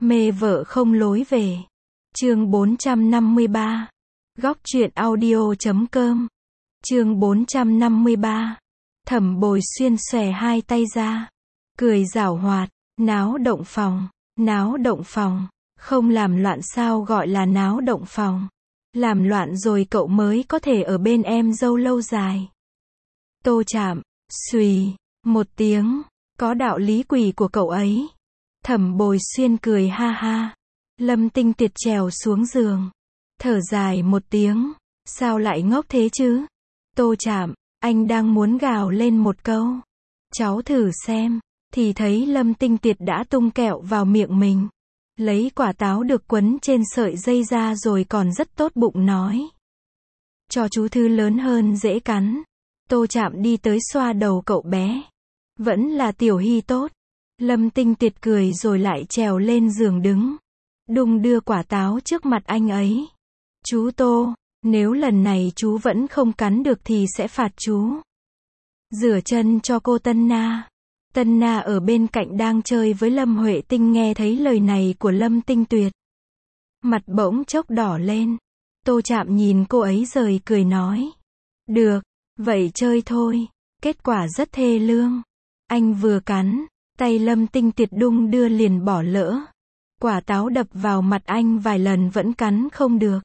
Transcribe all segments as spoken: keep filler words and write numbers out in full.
Mê vợ không lối về. Chương bốn trăm năm mươi ba. Góc truyện audio chấm com. Chương bốn trăm năm mươi ba. Thẩm Bồi Xuyên xòe hai tay ra, cười giảo hoạt, náo động phòng, náo động phòng, không làm loạn sao gọi là náo động phòng. Làm loạn rồi cậu mới có thể ở bên em dâu lâu dài. Tô Chạm, xùy, một tiếng, có đạo lý quỷ của cậu ấy. Thẩm Bồi Xuyên cười ha ha. Lâm Tinh Tiệt trèo xuống giường, thở dài một tiếng, sao lại ngốc thế chứ? Tô Chạm, anh đang muốn gào lên một câu, cháu thử xem, thì thấy Lâm Tinh Tiệt đã tung kẹo vào miệng mình, lấy quả táo được quấn trên sợi dây ra rồi còn rất tốt bụng nói: cho chú thứ lớn hơn dễ cắn. Tô Chạm đi tới xoa đầu cậu bé. Vẫn là Tiểu Hy tốt. Lâm Tinh Tiệt cười rồi lại trèo lên giường đứng, đung đưa quả táo trước mặt anh ấy. Chú Tô, nếu lần này chú vẫn không cắn được thì sẽ phạt chú. Rửa chân cho cô Tân Na. Tân Na ở bên cạnh đang chơi với Lâm Huệ Tinh nghe thấy lời này của Lâm Tinh Tuyệt. Mặt bỗng chốc đỏ lên. Tô Chạm nhìn cô ấy rồi cười nói: được, vậy chơi thôi. Kết quả rất thê lương. Anh vừa cắn, tay Lâm Tinh Tiệt đung đưa liền bỏ lỡ. Quả táo đập vào mặt anh vài lần vẫn cắn không được.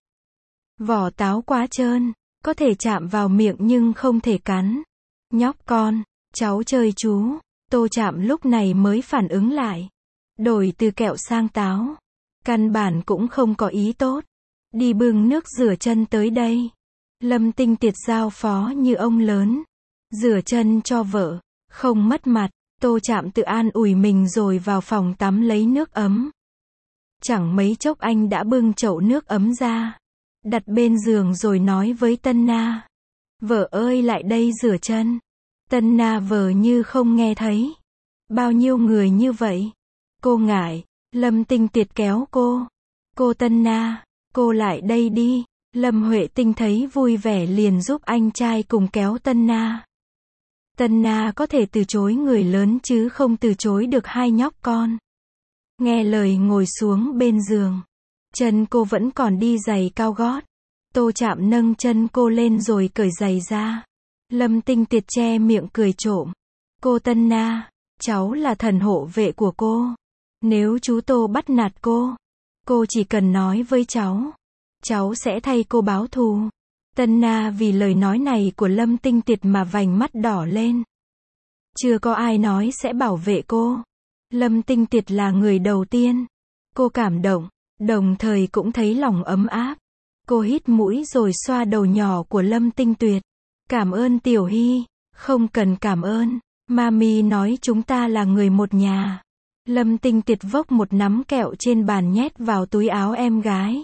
Vỏ táo quá trơn, có thể chạm vào miệng nhưng không thể cắn. Nhóc con, cháu chơi chú. Tô Chạm lúc này mới phản ứng lại. Đổi từ kẹo sang táo. Căn bản cũng không có ý tốt. Đi bưng nước rửa chân tới đây. Lâm Tinh Tiệt giao phó như ông lớn. Rửa chân cho vợ, không mất mặt. Tô Chạm tự an ủi mình rồi vào phòng tắm lấy nước ấm. Chẳng mấy chốc anh đã bưng chậu nước ấm ra, đặt bên giường rồi nói với Tân Na: vợ ơi lại đây rửa chân. Tân Na vờ như không nghe thấy. Bao nhiêu người như vậy? Cô ngại. Lâm Tinh Tiệt kéo cô. Cô Tân Na, cô lại đây đi. Lâm Huệ Tinh thấy vui vẻ liền giúp anh trai cùng kéo Tân Na. Tân Na có thể từ chối người lớn chứ không từ chối được hai nhóc con. Nghe lời ngồi xuống bên giường. Chân cô vẫn còn đi giày cao gót. Tô Chạm nâng chân cô lên rồi cởi giày ra. Lâm Tinh Tiệt che miệng cười trộm. Cô Tân Na, cháu là thần hộ vệ của cô. Nếu chú Tô bắt nạt cô, cô chỉ cần nói với cháu. Cháu sẽ thay cô báo thù. Tân Na vì lời nói này của Lâm Tinh Tiệt mà vành mắt đỏ lên. Chưa có ai nói sẽ bảo vệ cô. Lâm Tinh Tiệt là người đầu tiên. Cô cảm động, đồng thời cũng thấy lòng ấm áp. Cô hít mũi rồi xoa đầu nhỏ của Lâm Tinh Tuyệt. Cảm ơn Tiểu Hy. Không cần cảm ơn. Mami nói chúng ta là người một nhà. Lâm Tinh Tiệt vốc một nắm kẹo trên bàn nhét vào túi áo em gái.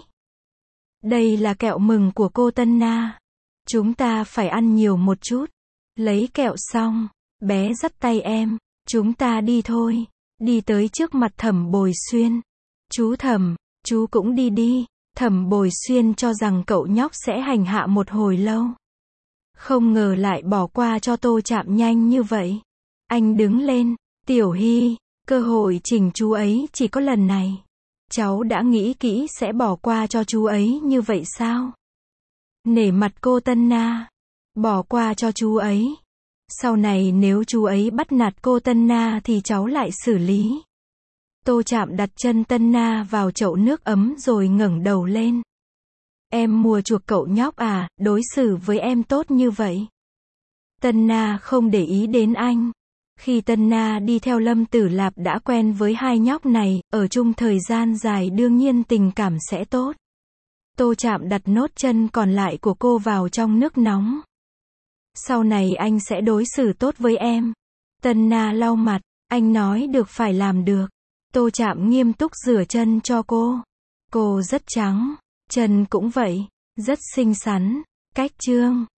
Đây là kẹo mừng của cô Tân Na. Chúng ta phải ăn nhiều một chút. Lấy kẹo xong, bé dắt tay em. Chúng ta đi thôi. Đi tới trước mặt Thẩm Bồi Xuyên. Chú Thẩm, chú cũng đi đi. Thẩm Bồi Xuyên cho rằng cậu nhóc sẽ hành hạ một hồi lâu. Không ngờ lại bỏ qua cho Tô Chạm nhanh như vậy. Anh đứng lên. Tiểu Hy, cơ hội chỉnh chú ấy chỉ có lần này. Cháu đã nghĩ kỹ sẽ bỏ qua cho chú ấy như vậy sao? Nể mặt cô Tân Na. Bỏ qua cho chú ấy. Sau này nếu chú ấy bắt nạt cô Tân Na thì cháu lại xử lý. Tô Chạm đặt chân Tân Na vào chậu nước ấm rồi ngẩng đầu lên. Em mua chuộc cậu nhóc à, đối xử với em tốt như vậy. Tân Na không để ý đến anh. Khi Tân Na đi theo Lâm Tử Lạp đã quen với hai nhóc này, ở chung thời gian dài đương nhiên tình cảm sẽ tốt. Tô Chạm đặt nốt chân còn lại của cô vào trong nước nóng. Sau này anh sẽ đối xử tốt với em. Tân Na lau mặt, anh nói được phải làm được. Tô Chạm nghiêm túc rửa chân cho cô. Cô rất trắng, chân cũng vậy, rất xinh xắn. Cách chương